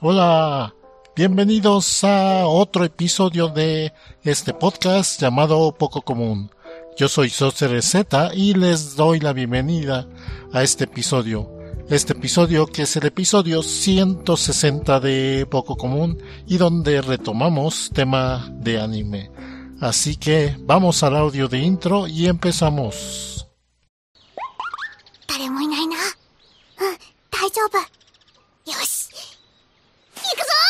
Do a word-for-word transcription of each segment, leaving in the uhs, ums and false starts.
Hola, bienvenidos a otro episodio de este podcast llamado Poco Común. Yo soy Socer Z y les doy la bienvenida a este episodio. Este episodio que es el episodio ciento sesenta de Poco Común y donde retomamos tema de anime. Así que vamos al audio de intro y empezamos. 誰もいないな。うん、大丈夫。よし。行くぞ。ゴーゴーゴーゴー。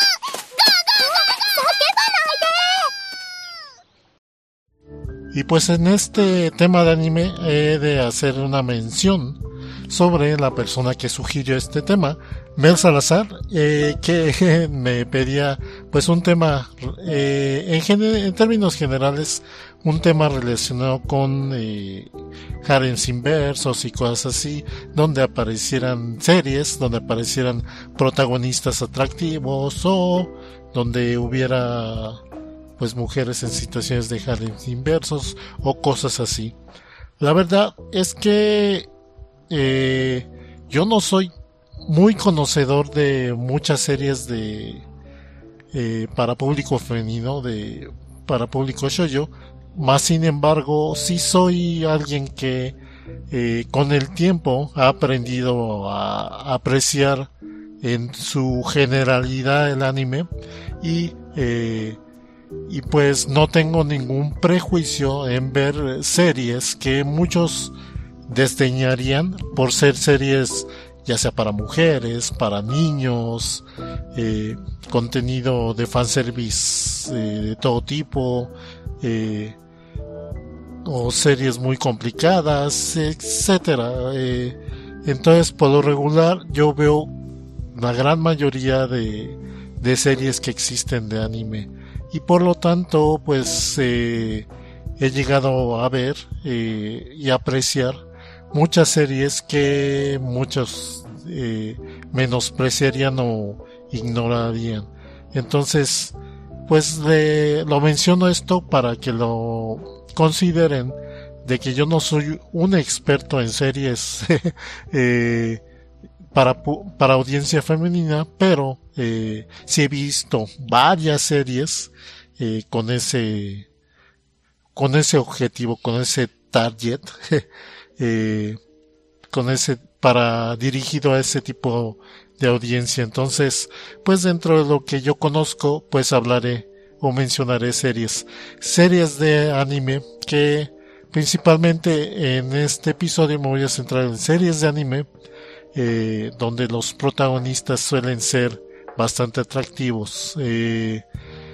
叫ばないで。 Y pues en este tema de anime he de hacer una mención sobre la persona que sugirió este tema, Mel Salazar, eh, que me pedía pues un tema, eh, en, gen- en términos generales, un tema relacionado con eh, harems inversos y cosas así, donde aparecieran series, donde aparecieran protagonistas atractivos o donde hubiera pues mujeres en situaciones de harems inversos o cosas así. La verdad es que eh, yo no soy muy conocedor de muchas series de eh, para público femenino, de para público shoujo, más sin embargo sí soy alguien que eh, con el tiempo ha aprendido a apreciar en su generalidad el anime y eh, y pues no tengo ningún prejuicio en ver series que muchos desdeñarían por ser series ya sea para mujeres, para niños, eh, contenido de fanservice eh, de todo tipo, eh, o series muy complicadas, etcétera. Eh, entonces, por lo regular, yo veo la gran mayoría de, de series que existen de anime. Y por lo tanto, pues, eh, he llegado a ver eh, y apreciar muchas series que muchos eh, menospreciarían o ignorarían. Entonces, pues le, lo menciono esto para que lo consideren, de que yo no soy un experto en series eh, para, para audiencia femenina, pero eh, sí he visto varias series eh, con ese con ese objetivo, con ese target eh, con ese para dirigido a ese tipo de audiencia. Entonces, pues dentro de lo que yo conozco, pues hablaré o mencionaré series series de anime, que principalmente en este episodio me voy a centrar en series de anime eh, donde los protagonistas suelen ser bastante atractivos, eh,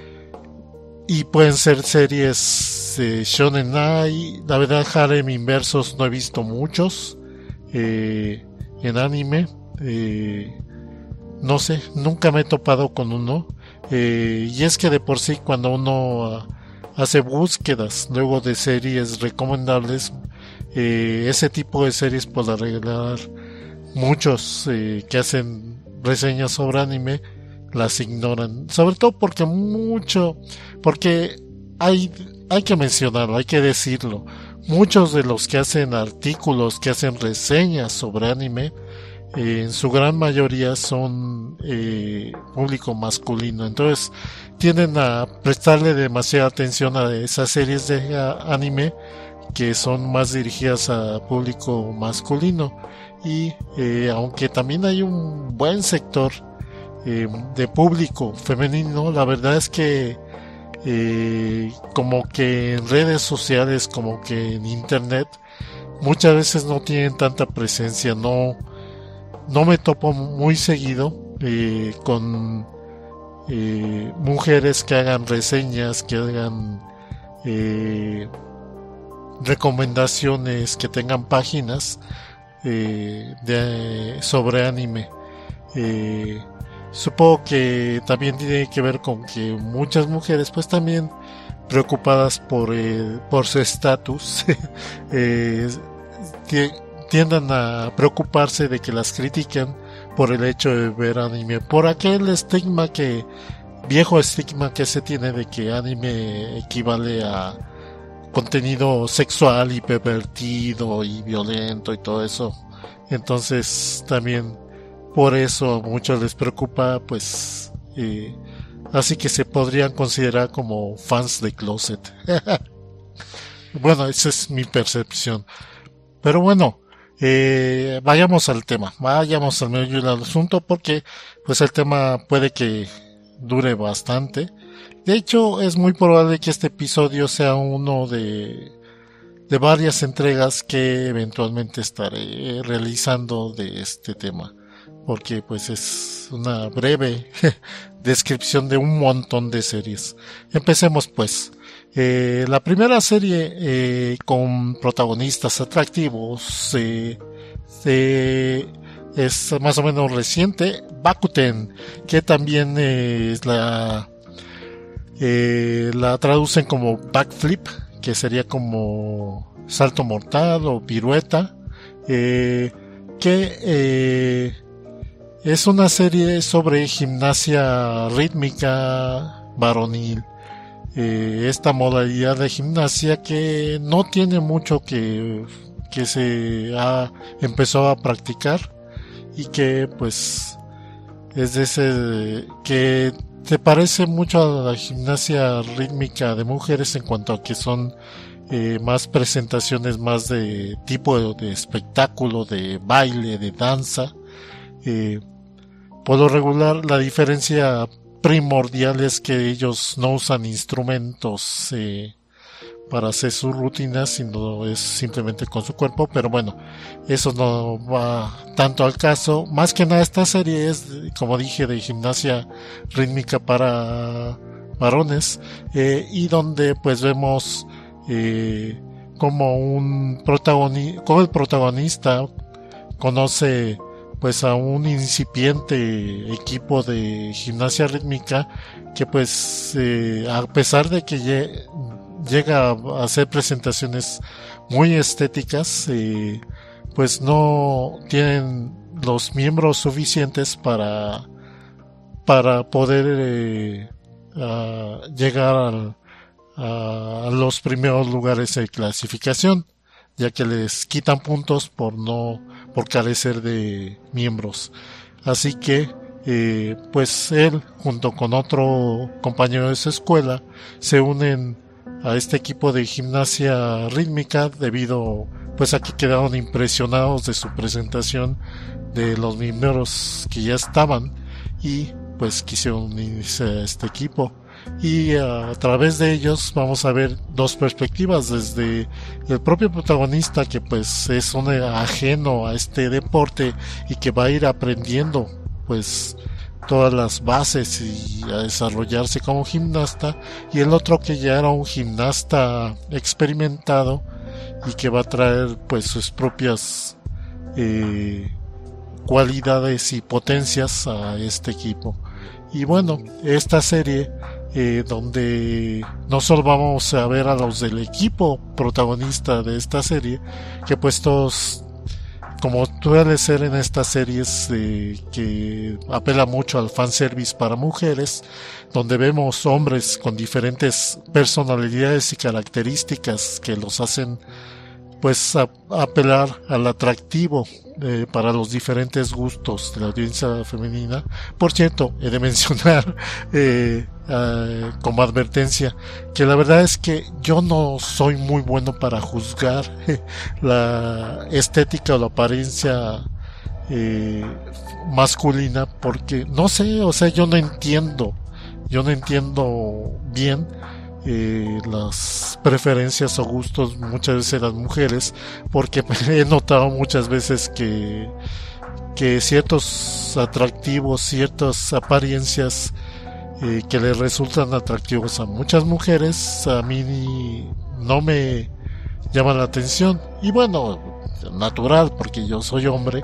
y pueden ser series eh, shonen ai. La verdad, harem inversos no he visto muchos eh, en anime, eh, no sé, nunca me he topado con uno, eh, y es que de por sí cuando uno uh, hace búsquedas luego de series recomendables, eh, ese tipo de series por la regular muchos eh, que hacen reseñas sobre anime las ignoran, sobre todo porque mucho, porque hay, hay que mencionarlo, hay que decirlo, muchos de los que hacen artículos, que hacen reseñas sobre anime, eh, en su gran mayoría son eh, público masculino, entonces tienden a prestarle demasiada atención a esas series de a, anime que son más dirigidas a público masculino, y eh, aunque también hay un buen sector eh, de público femenino, la verdad es que eh, como que en redes sociales, como que en internet, muchas veces no tienen tanta presencia. No, no me topo muy seguido eh, con eh, mujeres que hagan reseñas, que hagan eh, recomendaciones, que tengan páginas eh, de, sobre anime. Eh, supongo que también tiene que ver con que muchas mujeres pues también preocupadas por eh, por su estatus eh, tiendan a preocuparse de que las critiquen por el hecho de ver anime, por aquel estigma que viejo estigma que se tiene de que anime equivale a contenido sexual y pervertido y violento y todo eso. Entonces también por eso a muchos les preocupa pues eh, así que se podrían considerar como fans de closet. Bueno, esa es mi percepción. Pero bueno, eh, vayamos al tema, vayamos al medio del asunto, porque pues el tema puede que dure bastante. De hecho, es muy probable que este episodio sea uno de, de varias entregas que eventualmente estaré realizando de este tema, porque pues es una breve descripción de un montón de series. Empecemos pues. Eh, la primera serie eh, con protagonistas atractivos eh, eh, es más o menos reciente, Bakuten, que también eh, es la eh, la traducen como backflip, que sería como salto mortal o pirueta, eh, que eh, es una serie sobre gimnasia rítmica varonil. Eh, esta modalidad de gimnasia que no tiene mucho que, que se ha empezado a practicar, y que pues es de ese que se parece mucho a la gimnasia rítmica de mujeres en cuanto a que son eh, más presentaciones más de tipo de, de espectáculo, de baile, de danza. Eh, por lo regular, la diferencia primordial es que ellos no usan instrumentos eh, para hacer sus rutinas, sino es simplemente con su cuerpo, pero bueno, eso no va tanto al caso. Más que nada esta serie es, como dije, de gimnasia rítmica para varones, eh, y donde pues vemos eh, como un protagonista, como el protagonista conoce pues a un incipiente equipo de gimnasia rítmica que pues eh, a pesar de que lle- llega a hacer presentaciones muy estéticas, eh, pues no tienen los miembros suficientes para para poder eh, a llegar al, a los primeros lugares de clasificación, ya que les quitan puntos por no por carecer de miembros. Así que eh, pues él junto con otro compañero de su escuela se unen a este equipo de gimnasia rítmica debido pues a que quedaron impresionados de su presentación de los miembros que ya estaban, y pues quisieron unirse a este equipo. Y a través de ellos vamos a ver dos perspectivas, desde el propio protagonista, que pues es un ajeno a este deporte y que va a ir aprendiendo pues todas las bases y a desarrollarse como gimnasta, y el otro que ya era un gimnasta experimentado y que va a traer pues sus propias eh, cualidades y potencias a este equipo. Y bueno, esta serie eh, donde no solo vamos a ver a los del equipo protagonista de esta serie, que pues todos, como suele ser en estas series eh, que apela mucho al fanservice para mujeres, donde vemos hombres con diferentes personalidades y características que los hacen pues a, a apelar al atractivo eh, para los diferentes gustos de la audiencia femenina. Por cierto, he de mencionar eh, eh, como advertencia que la verdad es que yo no soy muy bueno para juzgar eh, la estética o la apariencia eh, masculina, porque no sé, o sea, yo no entiendo yo no entiendo bien Eh, las preferencias o gustos muchas veces de las mujeres, porque he notado muchas veces que que ciertos atractivos, ciertas apariencias eh, que les resultan atractivos a muchas mujeres, a mí no me llaman la atención. Y bueno, natural, porque yo soy hombre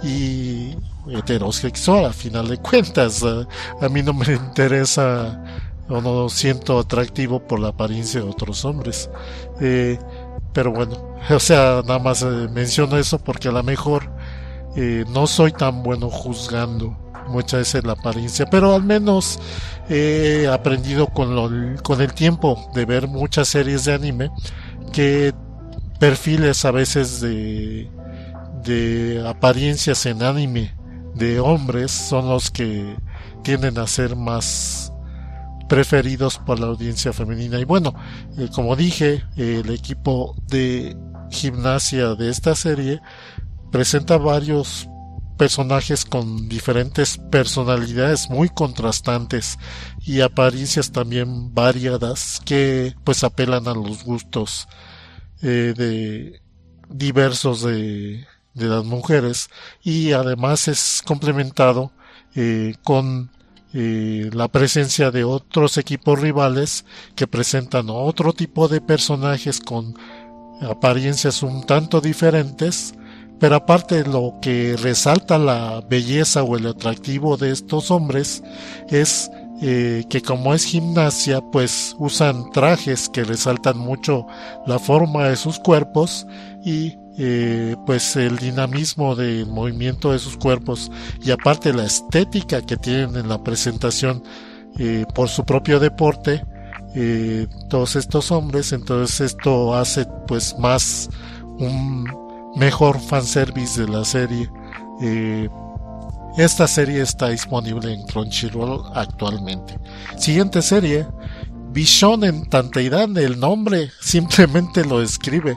y heterosexual a final de cuentas. A, a mí no me interesa o no siento atractivo por la apariencia de otros hombres, eh, pero bueno, o sea, nada más eh, menciono eso porque a lo mejor eh, no soy tan bueno juzgando muchas veces la apariencia, pero al menos he aprendido con, lo, con el tiempo de ver muchas series de anime que perfiles a veces de, de apariencias en anime de hombres son los que tienden a ser más preferidos por la audiencia femenina. Y bueno, eh, como dije, eh, el equipo de gimnasia de esta serie presenta varios personajes con diferentes personalidades muy contrastantes y apariencias también variadas que pues apelan a los gustos eh, de diversos de, de las mujeres, y además es complementado eh, con eh, la presencia de otros equipos rivales que presentan otro tipo de personajes con apariencias un tanto diferentes. Pero aparte, lo que resalta la belleza o el atractivo de estos hombres es eh, que como es gimnasia, pues usan trajes que resaltan mucho la forma de sus cuerpos y eh, pues el dinamismo del movimiento de sus cuerpos, y aparte la estética que tienen en la presentación eh, por su propio deporte, eh, todos estos hombres. Entonces esto hace pues más un mejor fanservice de la serie. Eh, esta serie está disponible en Crunchyroll actualmente. Siguiente serie, Bishonen Tanteidan. El nombre simplemente lo describe.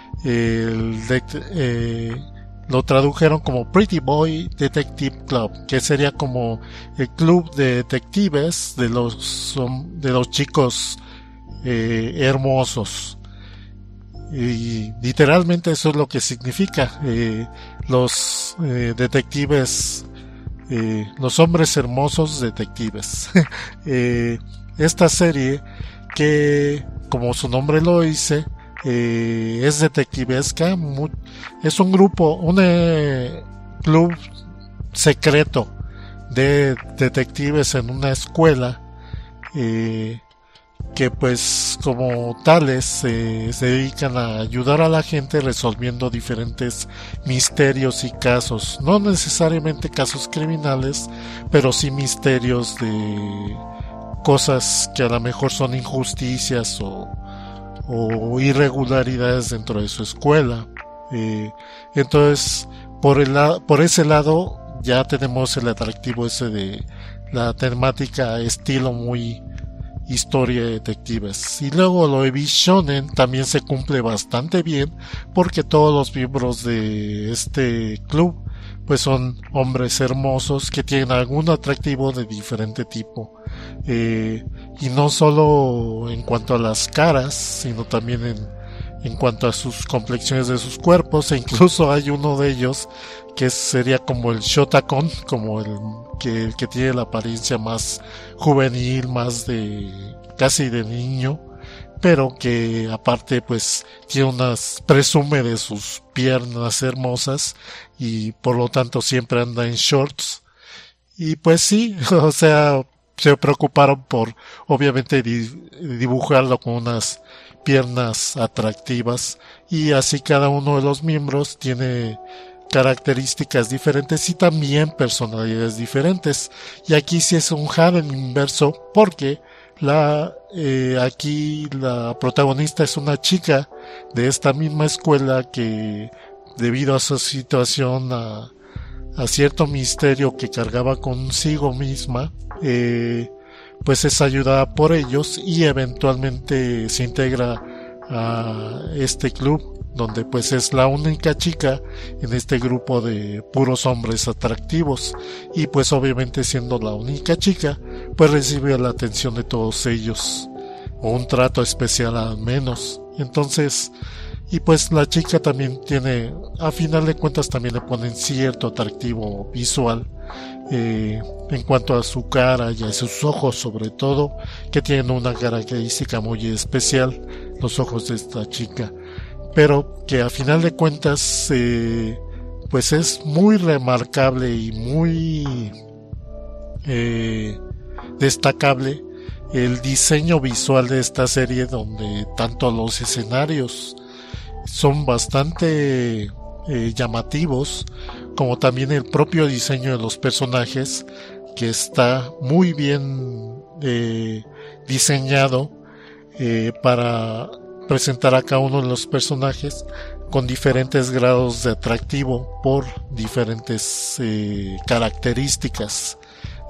El de, eh, lo tradujeron como Pretty Boy Detective Club, que sería como el club de detectives de los, de los chicos eh, hermosos. Y literalmente eso es lo que significa eh, los eh, detectives, eh, los hombres hermosos detectives. eh, esta serie, que como su nombre lo dice, eh, es detectivesca, muy, es un grupo, un eh, club secreto de detectives en una escuela, eh, que pues como tales eh, se dedican a ayudar a la gente resolviendo diferentes misterios y casos, no necesariamente casos criminales, pero sí misterios de cosas que a lo mejor son injusticias o, o irregularidades dentro de su escuela. Eh, entonces por, el, por ese lado ya tenemos el atractivo ese de la temática estilo muy historia de detectives. Y luego lo de Bishonen también se cumple bastante bien, porque todos los miembros de este club pues son hombres hermosos que tienen algún atractivo de diferente tipo, eh, y no solo en cuanto a las caras, sino también en, en cuanto a sus complexiones de sus cuerpos. E incluso hay uno de ellos que sería como el Shotakon, como el que, el que tiene la apariencia más juvenil, más de casi de niño, pero que aparte pues tiene unas, presume de sus piernas hermosas y por lo tanto siempre anda en shorts. Y pues sí, o sea, se preocuparon por obviamente dibujarlo con unas piernas atractivas, y así cada uno de los miembros tiene características diferentes y también personalidades diferentes. Y aquí sí es un harem inverso, porque la eh, aquí la protagonista es una chica de esta misma escuela que, debido a su situación, a, a cierto misterio que cargaba consigo misma, eh, pues es ayudada por ellos y eventualmente se integra a este club, donde pues es la única chica en este grupo de puros hombres atractivos, y pues obviamente siendo la única chica pues recibe la atención de todos ellos, o un trato especial al menos. Entonces, y pues la chica también tiene, a final de cuentas también le ponen cierto atractivo visual, eh, en cuanto a su cara y a sus ojos, sobre todo, que tienen una característica muy especial, los ojos de esta chica, pero que a final de cuentas eh, pues es muy remarcable y muy eh, destacable el diseño visual de esta serie, donde tanto los escenarios son bastante eh, llamativos, como también el propio diseño de los personajes, que está muy bien eh, diseñado eh, para presentar a cada uno de los personajes con diferentes grados de atractivo por diferentes eh, características.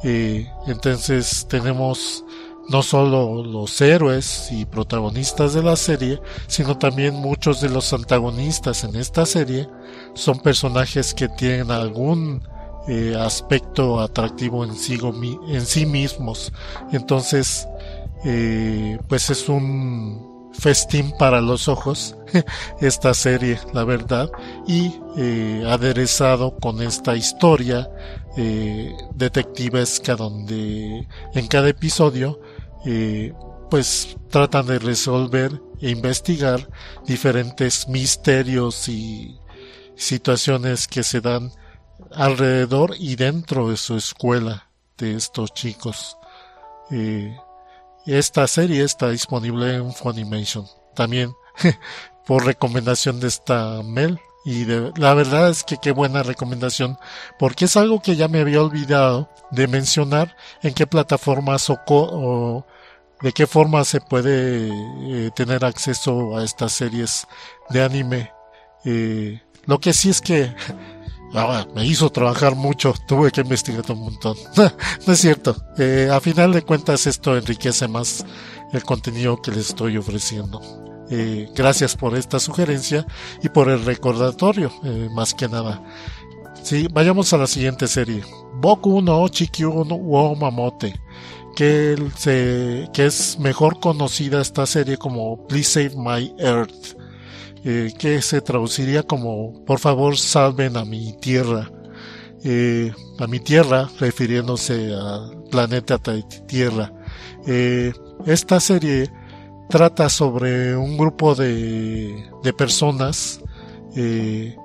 Eh, entonces tenemos no solo los héroes y protagonistas de la serie, sino también muchos de los antagonistas en esta serie son personajes que tienen algún eh, aspecto atractivo en sí, en sí mismos. Entonces eh, pues es un festín para los ojos esta serie, la verdad, y eh, aderezado con esta historia eh, detectivesca donde en cada episodio eh, pues tratan de resolver e investigar diferentes misterios y situaciones que se dan alrededor y dentro de su escuela de estos chicos. Eh, esta serie está disponible en Funimation también por recomendación de esta Mel, y de, la verdad es que qué buena recomendación, porque es algo que ya me había olvidado de mencionar en qué plataformas o, co o de qué forma se puede eh, tener acceso a estas series de anime. Eh, lo que sí es que ah, me hizo trabajar mucho, tuve que investigar un montón. No es cierto, eh, a final de cuentas esto enriquece más el contenido que les estoy ofreciendo. Eh, gracias por esta sugerencia y por el recordatorio, eh, más que nada. Sí, vayamos a la siguiente serie, Boku no Chikyu wo Mamote, que, se, que es mejor conocida esta serie como Please Save My Earth, eh, que se traduciría como por favor salven a mi tierra, eh, a mi tierra refiriéndose al planeta Tierra. Eh, esta serie trata sobre un grupo de, de personas, eh,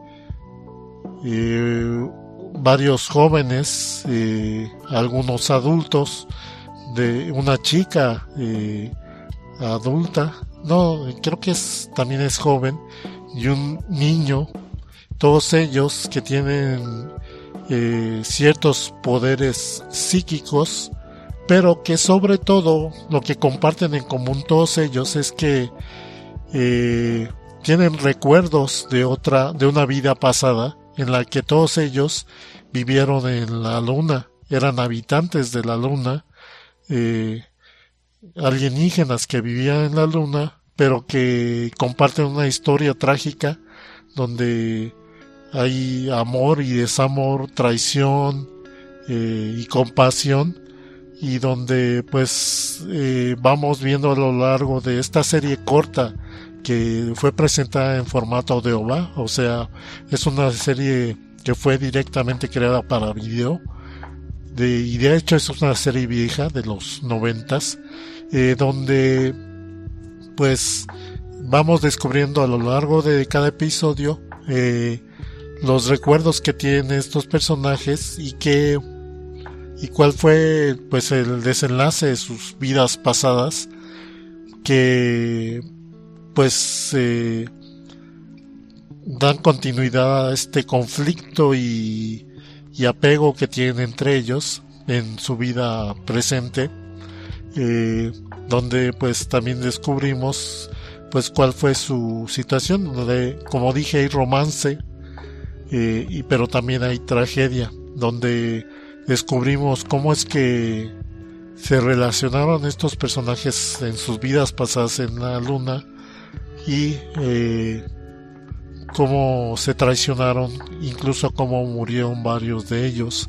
eh, varios jóvenes, eh, algunos adultos, de una chica eh, adulta, no, creo que es, también es joven, y un niño, todos ellos que tienen eh, ciertos poderes psíquicos, pero que sobre todo lo que comparten en común todos ellos es que eh, tienen recuerdos de otra, de una vida pasada en la que todos ellos vivieron en la luna, eran habitantes de la luna, eh, alienígenas que vivían en la luna, pero que comparten una historia trágica donde hay amor y desamor, traición eh, y compasión, y donde pues eh, vamos viendo a lo largo de esta serie corta que fue presentada en formato de O V A, o sea, es una serie que fue directamente creada para video, de, y de hecho es una serie vieja de los noventas, eh, donde pues vamos descubriendo a lo largo de cada episodio eh, los recuerdos que tienen estos personajes y que y cuál fue pues el desenlace de sus vidas pasadas, que pues eh, dan continuidad a este conflicto y, y apego que tienen entre ellos en su vida presente, eh, donde pues también descubrimos pues cuál fue su situación, donde como dije hay romance, eh, y pero también hay tragedia, donde descubrimos cómo es que se relacionaron estos personajes en sus vidas pasadas en la luna y eh, cómo se traicionaron, incluso cómo murieron varios de ellos.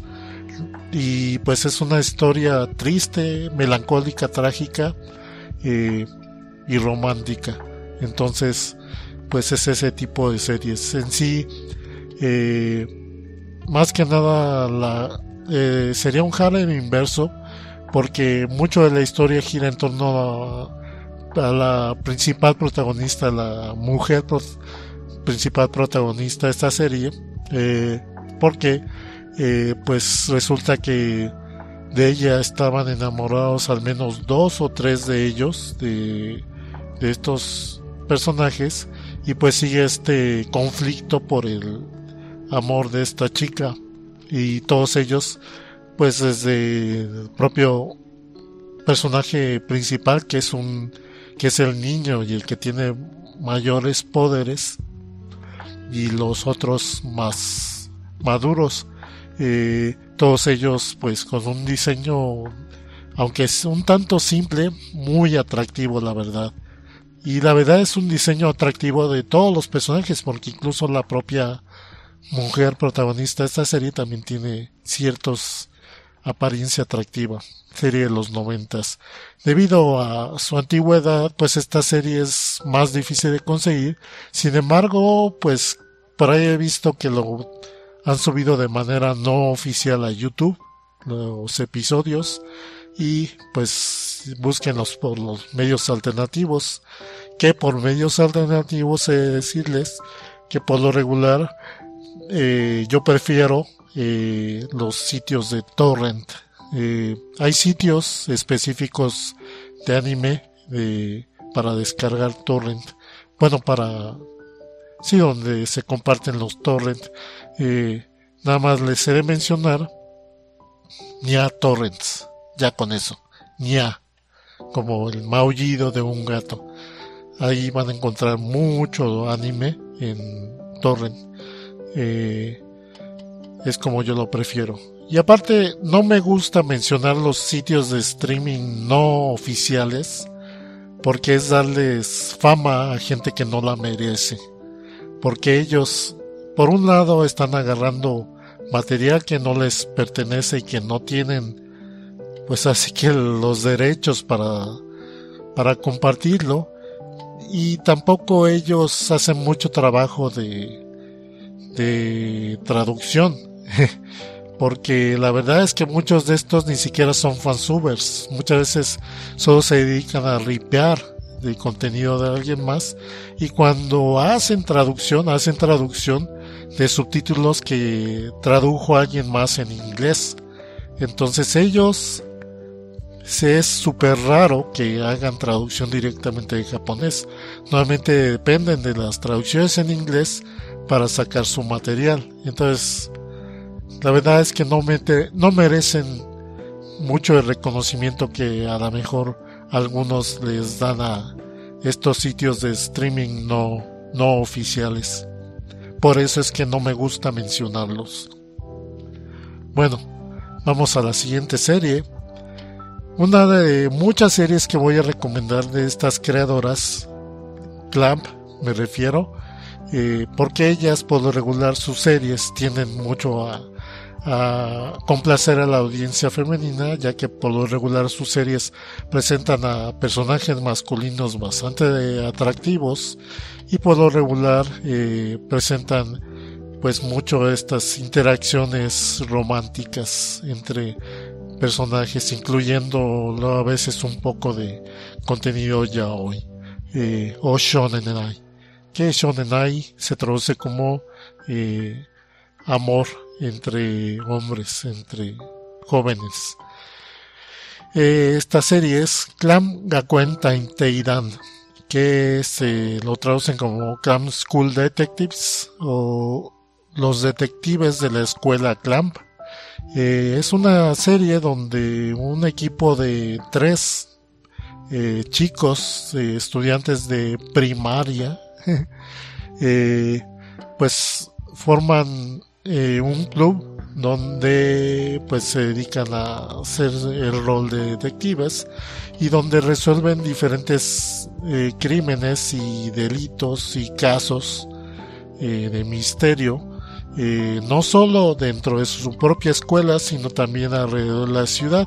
Y pues es una historia triste, melancólica, trágica eh, y romántica. Entonces pues es ese tipo de series. En sí eh, más que nada la Eh, sería un harem inverso, porque mucho de la historia gira en torno a, a la principal protagonista, la mujer pro, principal protagonista de esta serie, eh, porque eh, pues resulta que de ella estaban enamorados al menos dos o tres de ellos, de, de estos personajes, y pues sigue este conflicto por el amor de esta chica. Y todos ellos, pues desde el propio personaje principal, que es un que es el niño y el que tiene mayores poderes, y los otros más maduros, eh, todos ellos pues con un diseño, aunque es un tanto simple, muy atractivo, la verdad. Y la verdad es un diseño atractivo de todos los personajes, porque incluso la propia mujer protagonista de esta serie también tiene ciertos apariencia atractiva. Serie de los noventas. Debido a su antigüedad, pues esta serie es más difícil de conseguir. Sin embargo, pues por ahí he visto que lo han subido de manera no oficial a YouTube, los episodios, y pues búsquenlos por los medios alternativos, que por medios alternativos he de decirles que por lo regular eh, yo prefiero eh, los sitios de torrent. Eh, hay sitios específicos de anime eh, para descargar torrent, bueno, para sí, donde se comparten los torrent. Eh, nada más les he de mencionar Nya Torrents, ya con eso, Nya, como el maullido de un gato. Ahí van a encontrar mucho anime en torrent. Eh, es como yo lo prefiero. Y aparte, no me gusta mencionar los sitios de streaming no oficiales, porque es darles fama a gente que no la merece. Porque ellos, por un lado, están agarrando material que no les pertenece y que no tienen, pues así que los derechos para, para compartirlo. Y tampoco ellos hacen mucho trabajo de, de traducción. Porque la verdad es que muchos de estos ni siquiera son fansubers. Muchas veces solo se dedican a ripear el contenido de alguien más. Y cuando hacen traducción, hacen traducción de subtítulos que tradujo alguien más en inglés. Entonces ellos, es súper raro que hagan traducción directamente de japonés. Normalmente dependen de las traducciones en inglés para sacar su material. Entonces, la verdad es que no, mete, no merecen mucho el reconocimiento que a lo mejor algunos les dan a estos sitios de streaming no, no oficiales. Por eso es que no me gusta mencionarlos. Bueno, vamos a la siguiente serie. Una de muchas series que voy a recomendar de estas creadoras, Clamp me refiero, eh, porque ellas por lo regular sus series tienden mucho a a complacer a la audiencia femenina, ya que por lo regular sus series presentan a personajes masculinos bastante atractivos y por lo regular eh, presentan pues mucho estas interacciones románticas entre personajes, incluyendo a veces un poco de contenido yaoi eh, o shonenai, que shonenai se traduce como eh, amor entre hombres, entre jóvenes. Eh, esta serie es Clam Gakuen Tainteidan, que se lo traducen como Clam School Detectives o los detectives de la escuela Clamp. Eh, es una serie donde un equipo de tres eh, chicos, eh, estudiantes de primaria, eh, pues forman Eh, un club donde pues se dedican a hacer el rol de detectives y donde resuelven diferentes eh, crímenes y delitos y casos eh, de misterio, eh, no solo dentro de su propia escuela sino también alrededor de la ciudad,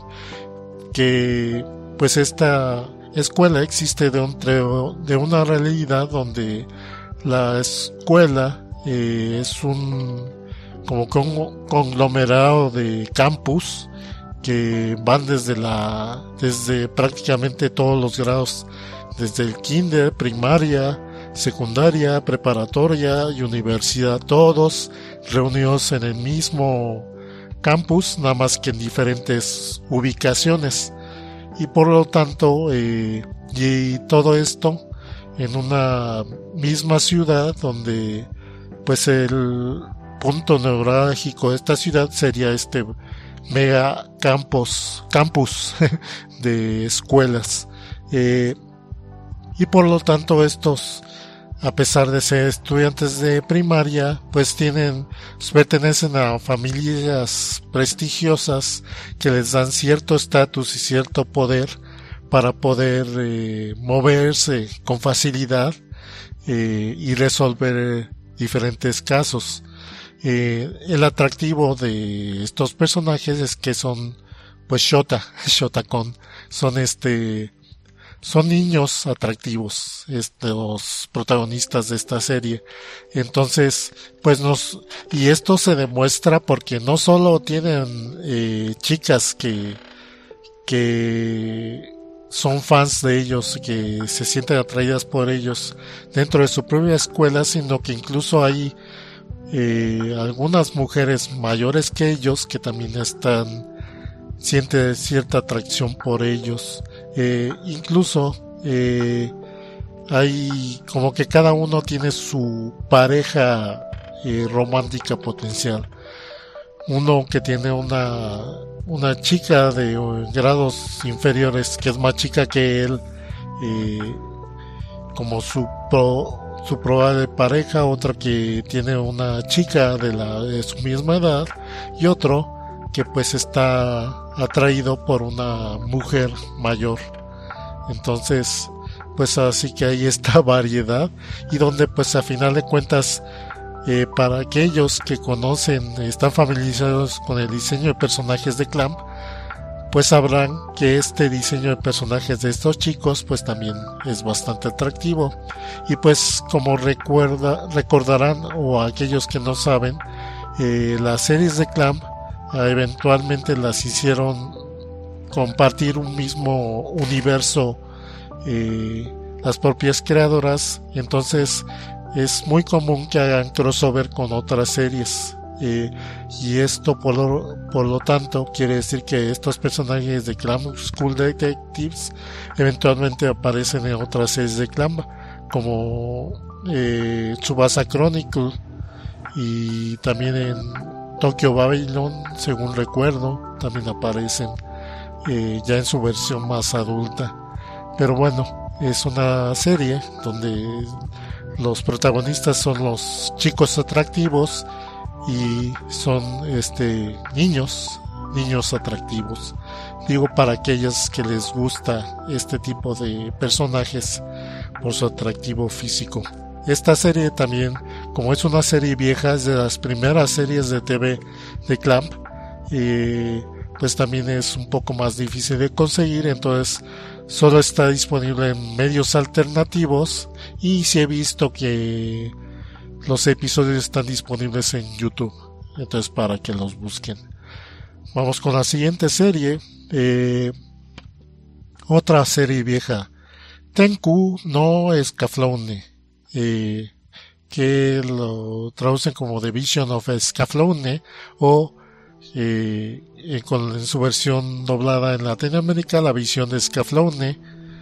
que pues esta escuela existe dentro de una realidad donde la escuela eh, es un como con conglomerado de campus que van desde la desde prácticamente todos los grados, desde el kinder, primaria, secundaria, preparatoria y universidad, todos reunidos en el mismo campus, nada más que en diferentes ubicaciones, y por lo tanto eh, y todo esto en una misma ciudad donde pues el punto neurálgico de esta ciudad sería este mega campus, campus de escuelas, eh, y por lo tanto estos a pesar de ser estudiantes de primaria, pues tienen, pertenecen a familias prestigiosas que les dan cierto estatus y cierto poder para poder eh, moverse con facilidad eh, y resolver diferentes casos. Eh, el atractivo de estos personajes es que son pues shota, shotacon, son este son niños atractivos, estos protagonistas de esta serie. Entonces, pues nos, y esto se demuestra porque no solo tienen eh, chicas que, que son fans de ellos, que se sienten atraídas por ellos dentro de su propia escuela, sino que incluso hay eh, algunas mujeres mayores que ellos que también están, sienten cierta atracción por ellos. Eh, incluso eh, hay como que cada uno tiene su pareja eh, romántica potencial. Uno que tiene una una chica de uh, grados inferiores que es más chica que él eh, como su pro, su probable pareja, otra que tiene una chica de la de su misma edad y otro que pues está atraído por una mujer mayor. Entonces, pues así que hay esta variedad y donde pues a final de cuentas eh, para aquellos que conocen, están familiarizados con el diseño de personajes de Clamp, pues sabrán que este diseño de personajes de estos chicos pues también es bastante atractivo. Y pues como recuerda, recordarán, o aquellos que no saben, eh, las series de Clamp eventualmente las hicieron compartir un mismo universo eh, las propias creadoras. Entonces es muy común que hagan crossover con otras series eh, y esto por lo, por lo tanto quiere decir que estos personajes de Clamp School Detectives eventualmente aparecen en otras series de Clamp como eh, Tsubasa Chronicle y también en Tokyo Babylon, según recuerdo, también aparecen eh, ya en su versión más adulta. Pero bueno, es una serie donde los protagonistas son los chicos atractivos y son este niños, niños atractivos. Digo, para aquellos que les gusta este tipo de personajes por su atractivo físico. Esta serie también, como es una serie vieja, es de las primeras series de T V de Clamp, eh, pues también es un poco más difícil de conseguir, entonces solo está disponible en medios alternativos y sí he visto que los episodios están disponibles en YouTube, entonces para que los busquen. Vamos con la siguiente serie, eh, otra serie vieja, Tenku no Scaflowne. Eh, que lo traducen como The Vision of Scaflowne o eh, eh, con en su versión doblada en Latinoamérica, La Visión de Scaflowne,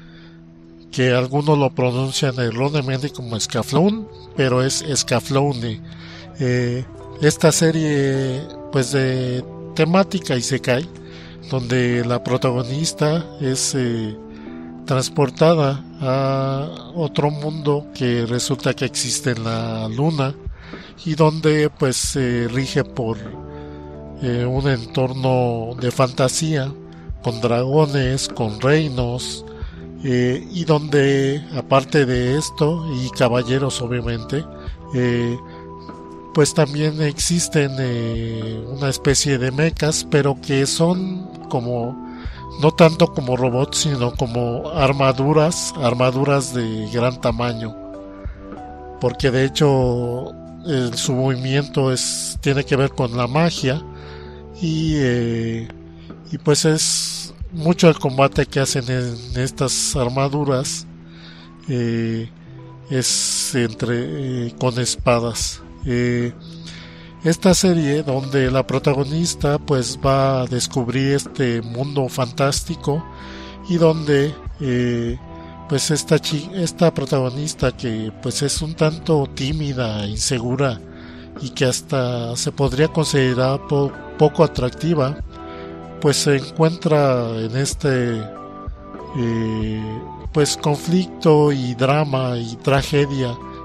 que algunos lo pronuncian erróneamente como Scaflowne, pero es Scaflowne. Eh, esta serie pues de temática isekai, donde la protagonista es eh, transportada a otro mundo que resulta que existe en la luna y donde pues se rige por eh, un entorno de fantasía con dragones, con reinos eh, y donde aparte de esto y caballeros obviamente eh, pues también existen eh, una especie de mechas, pero que son como no tanto como robots, sino como armaduras, armaduras de gran tamaño, porque de hecho el, su movimiento es tiene que ver con la magia y eh, y pues es mucho el combate que hacen en estas armaduras eh, es entre eh, con espadas. Eh, esta serie donde la protagonista pues va a descubrir este mundo fantástico y donde eh, pues esta chi- esta protagonista que pues es un tanto tímida, insegura y que hasta se podría considerar po- poco atractiva, pues se encuentra en este eh, pues conflicto y drama y tragedia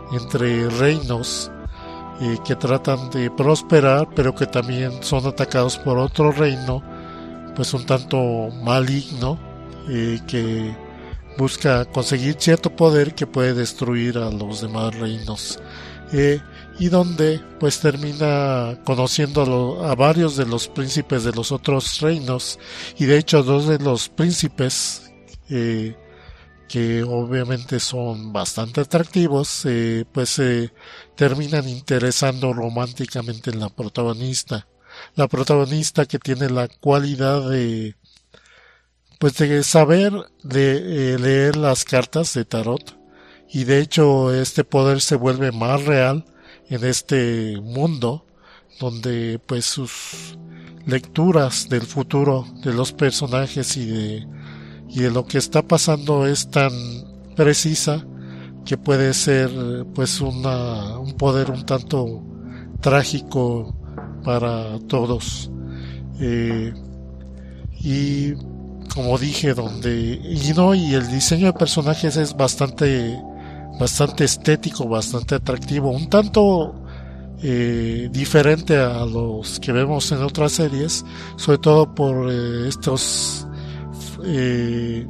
entre reinos eh, que tratan de prosperar, pero que también son atacados por otro reino, pues un tanto maligno, eh, que busca conseguir cierto poder que puede destruir a los demás reinos. Eh, y donde pues termina conociendo a, lo, a varios de los príncipes de los otros reinos, y de hecho dos de los príncipes eh, que obviamente son bastante atractivos, eh, pues eh, terminan interesando románticamente en la protagonista. La protagonista que tiene la cualidad de pues de saber de eh, leer las cartas de tarot, y de hecho este poder se vuelve más real en este mundo donde pues sus lecturas del futuro de los personajes y de y de lo que está pasando es tan precisa que puede ser pues una un poder un tanto trágico para todos. Eh, y como dije, donde y no y el diseño de personajes es bastante bastante estético, bastante atractivo, un tanto eh, diferente a los que vemos en otras series, sobre todo por eh, estos eh,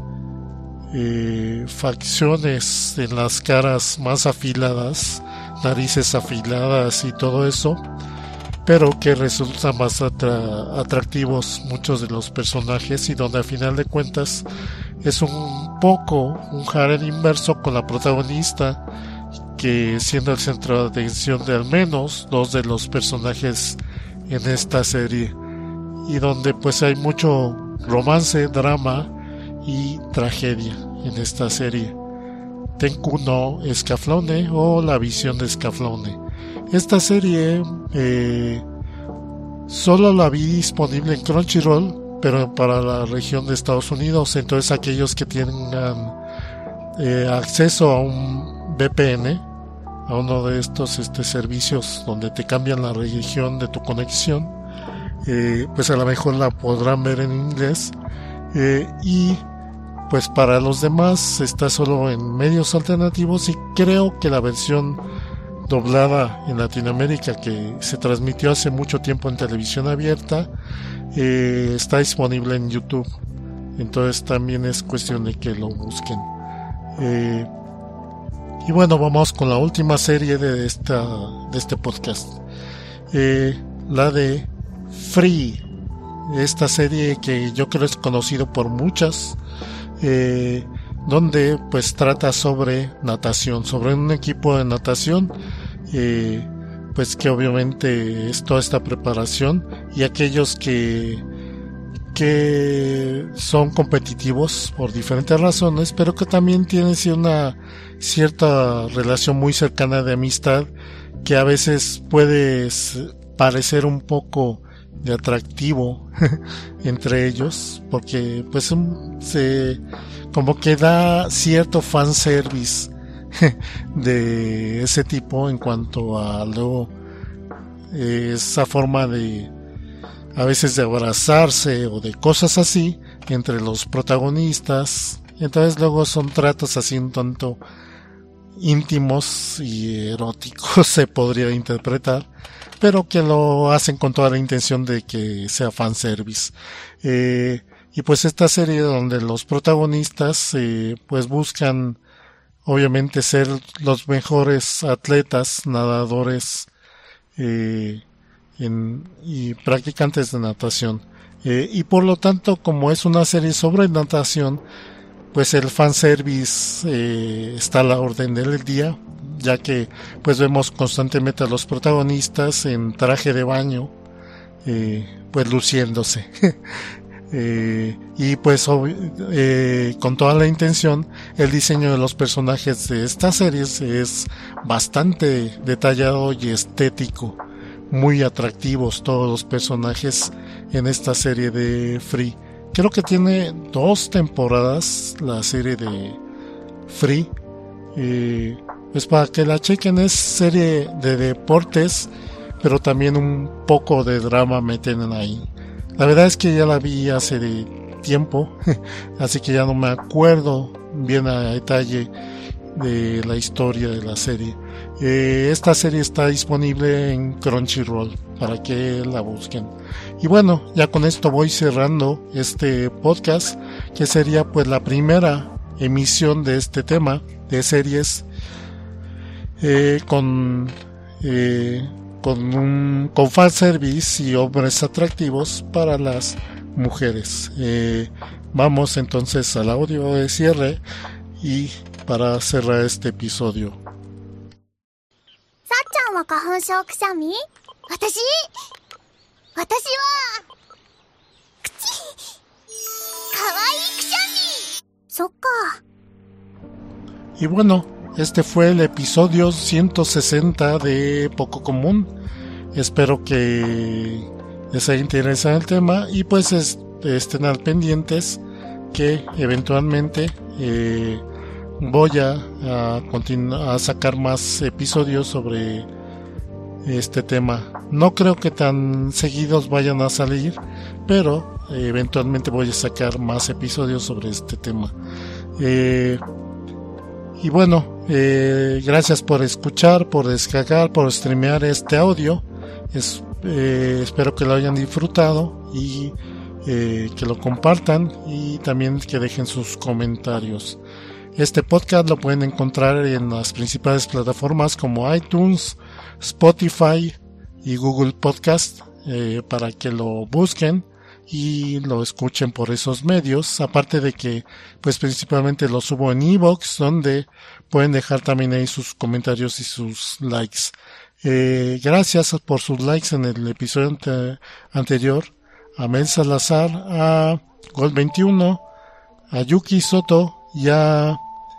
eh, facciones en las caras más afiladas, narices afiladas y todo eso, pero que resultan más atra- atractivos muchos de los personajes, y donde al final de cuentas es un poco un harem inverso con la protagonista, que siendo el centro de atención de al menos dos de los personajes en esta serie, y donde pues hay mucho romance, drama y tragedia en esta serie. Tenku no Scaflone, o La visión de Scaflone. Esta serie eh, solo la vi disponible en Crunchyroll, pero para la región de Estados Unidos. Entonces aquellos que tengan eh, acceso a un V P N, a uno de estos este, servicios donde te cambian la región de tu conexión, eh, pues a lo mejor la podrán ver en inglés, eh, y pues para los demás está solo en medios alternativos, y creo que la versión doblada en Latinoamérica, que se transmitió hace mucho tiempo en televisión abierta, eh, está disponible en YouTube. Entonces también es cuestión de que lo busquen. Eh, y bueno, vamos con la última serie de esta de este podcast, eh, la de Free. Esta serie que yo creo es conocido por muchas, eh, donde pues trata sobre natación, sobre un equipo de natación, eh, pues que obviamente es toda esta preparación, y aquellos que que son competitivos por diferentes razones, pero que también tienen una cierta relación muy cercana de amistad, que a veces puede parecer un poco de atractivo entre ellos, porque pues se como que da cierto fanservice de ese tipo en cuanto a luego eh, esa forma de a veces de abrazarse o de cosas así entre los protagonistas. Entonces luego son tratos así un tanto íntimos y eróticos, se podría interpretar, pero que lo hacen con toda la intención de que sea fanservice. Eh, y pues esta serie donde los protagonistas eh, pues buscan obviamente ser los mejores atletas, nadadores eh, en, y practicantes de natación. Eh, y por lo tanto, como es una serie sobre natación, pues el fanservice eh, está a la orden del día, ya que pues vemos constantemente a los protagonistas en traje de baño, eh, pues luciéndose. eh, y pues eh, con toda la intención, el diseño de los personajes de estas series es bastante detallado y estético, muy atractivos todos los personajes en esta serie de Free. Creo que tiene dos temporadas la serie de Free. Eh, pues para que la chequen, es serie de deportes, pero también un poco de drama meten ahí. La verdad es que ya la vi hace de tiempo, así que ya no me acuerdo bien a detalle de la historia de la serie. Eh, esta serie está disponible en Crunchyroll para que la busquen. Y bueno, ya con esto voy cerrando este podcast, que sería pues la primera emisión de este tema de series eh, con eh, con un con fanservice y hombres atractivos para las mujeres. Eh, vamos entonces al audio de cierre y para cerrar este episodio. さっちゃんは花粉症くしゃみ？私私は口かわいいくしゃみ。そっか。 Y bueno, este fue el episodio ciento sesenta de Poco Común. Espero que les haya interesado el tema y pues es, estén al pendientes que eventualmente eh, voy a, a, continu- a sacar más episodios sobre este tema. No creo que tan seguidos vayan a salir, pero eh, eventualmente voy a sacar más episodios sobre este tema. Eh, y bueno, eh, gracias por escuchar, por descargar, por streamear este audio. Es, eh, espero que lo hayan disfrutado y eh, que lo compartan y también que dejen sus comentarios. Este podcast lo pueden encontrar en las principales plataformas como iTunes, Spotify y Google Podcast, eh, para que lo busquen y lo escuchen por esos medios. Aparte de que pues principalmente lo subo en iVoox, donde pueden dejar también ahí sus comentarios y sus likes. Eh, gracias por sus likes en el episodio ante- anterior a Mel Salazar, a Gold veintiuno, a Yuki Soto y a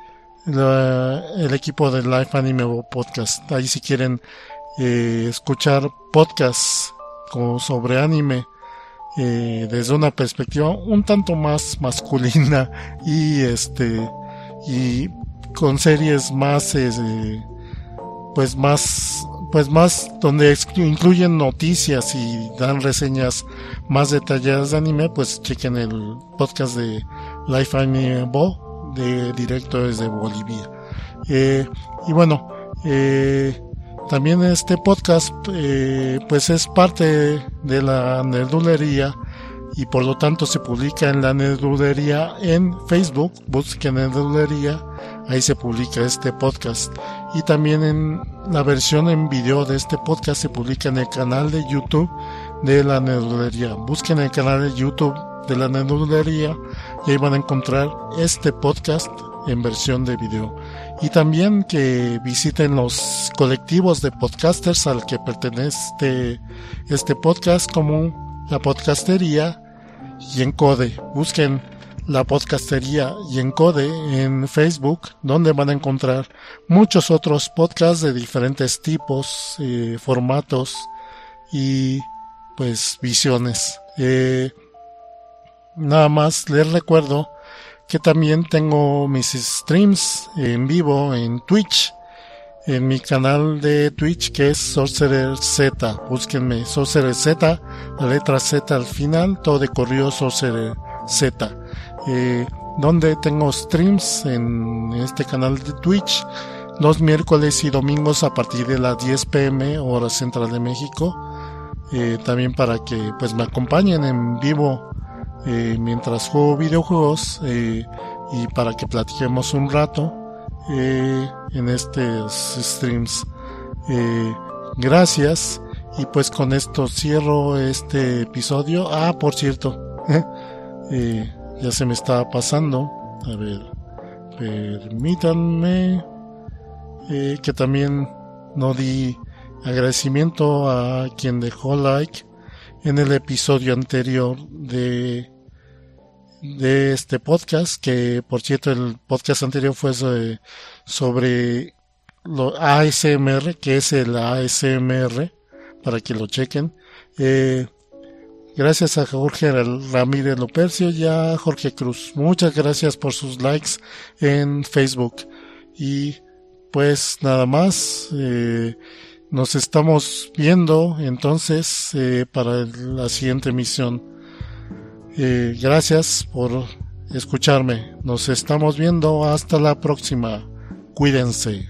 la, el equipo de Life Anime Podcast. Ahí si quieren eh, escuchar podcasts como sobre anime eh, desde una perspectiva un tanto más masculina y este y con series más eh, pues más pues más donde incluyen noticias y dan reseñas más detalladas de anime, pues chequen el podcast de Life Anime Bo, de directo desde Bolivia. Eh, y bueno, eh, también este podcast eh, pues es parte de la nerdulería y por lo tanto se publica en la nerdulería en Facebook. Busquen nerdulería, ahí se publica este podcast, y también en la versión en video de este podcast se publica en el canal de YouTube de la nerdulería. Busquen el canal de YouTube de la nerdulería y ahí van a encontrar este podcast en versión de video. Y también que visiten los colectivos de podcasters al que pertenece este podcast, como la podcastería y Encode. Busquen la podcastería y Encode en Facebook, donde van a encontrar muchos otros podcasts de diferentes tipos, eh, formatos y pues visiones. Eh, nada más les recuerdo que también tengo mis streams en vivo en Twitch, en mi canal de Twitch, que es Sorcerer Z. Búsquenme Sorcerer Z, la letra Z al final, todo de corrido Sorcerer Z, eh, donde tengo streams en este canal de Twitch los miércoles y domingos a partir de las diez pm hora central de México, eh, también para que pues me acompañen en vivo eh, mientras juego videojuegos, eh, y para que platiquemos un rato eh, en estos streams. Eh, gracias, y pues con esto cierro este episodio. Ah, por cierto, eh, ya se me estaba pasando, a ver, permítanme eh, que también no di agradecimiento a quien dejó like en el episodio anterior de de este podcast, que por cierto el podcast anterior fue sobre, sobre lo A S M R, que es el A S M R, para que lo chequen. Eh, gracias a Jorge Ramírez Lopercio y a Jorge Cruz. Muchas gracias por sus likes en Facebook. Y pues nada más, eh, nos estamos viendo entonces eh, para la siguiente emisión. Eh, gracias por escucharme. Nos estamos viendo. Hasta la próxima. Cuídense.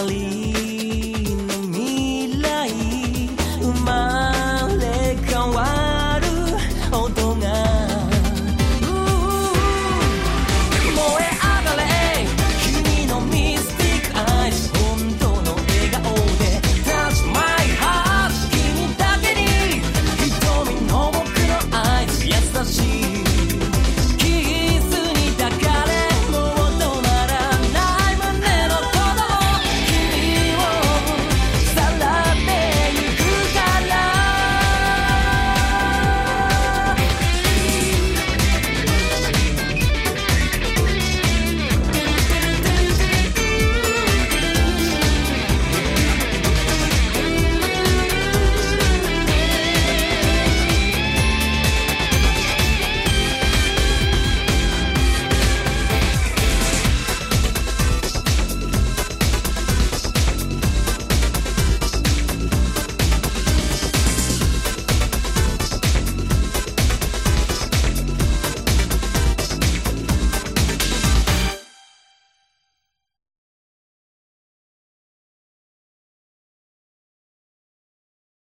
生まれ変わ